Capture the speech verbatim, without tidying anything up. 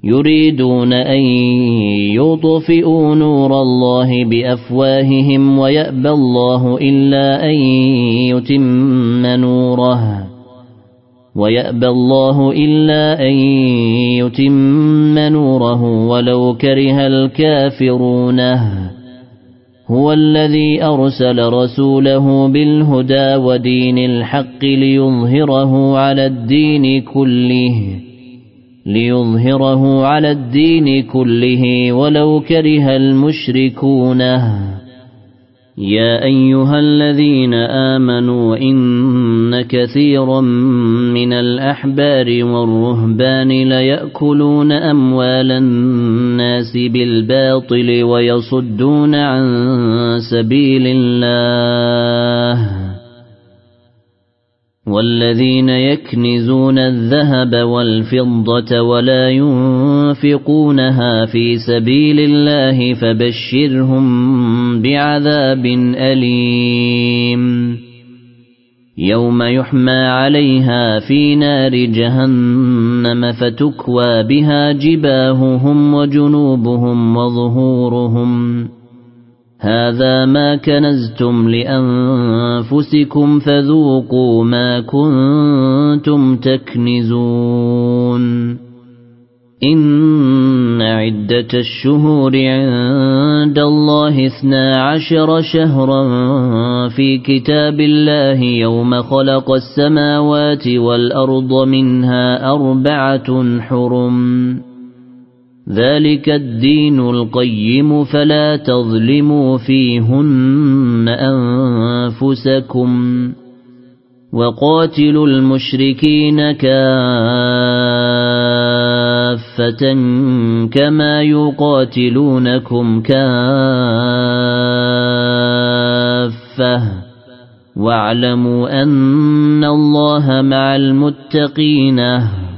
يريدون أن يطفئوا نور الله بأفواههم ويأبى الله إلا أن يتم نوره ويأبى الله إلا أن يتم نوره ولو كره الكافرون. هو الذي أرسل رسوله بالهدى ودين الحق ليظهره على الدين كله ليظهره على الدين كله ولو كره المشركون. يا أيها الذين آمنوا إن كثيرا من الأحبار والرهبان ليأكلون أموال الناس بالباطل ويصدون عن سبيل الله والذين يكنزون الذهب والفضة ولا ينفقونها في سبيل الله فبشرهم بعذاب أليم يوم يحمى عليها في نار جهنم فتكوى بها جباههم وجنوبهم وظهورهم هذا ما كنزتم لأنفسكم فذوقوا ما كنتم تكنزون. إن عدة الشهور عند الله اثنا عشر شهرا في كتاب الله يوم خلق السماوات والأرض منها أربعة حرم ذلك الدين القيم فلا تظلموا فيهن أنفسكم وقاتلوا المشركين كافة كما يقاتلونكم كافة واعلموا أن الله مع المتقين.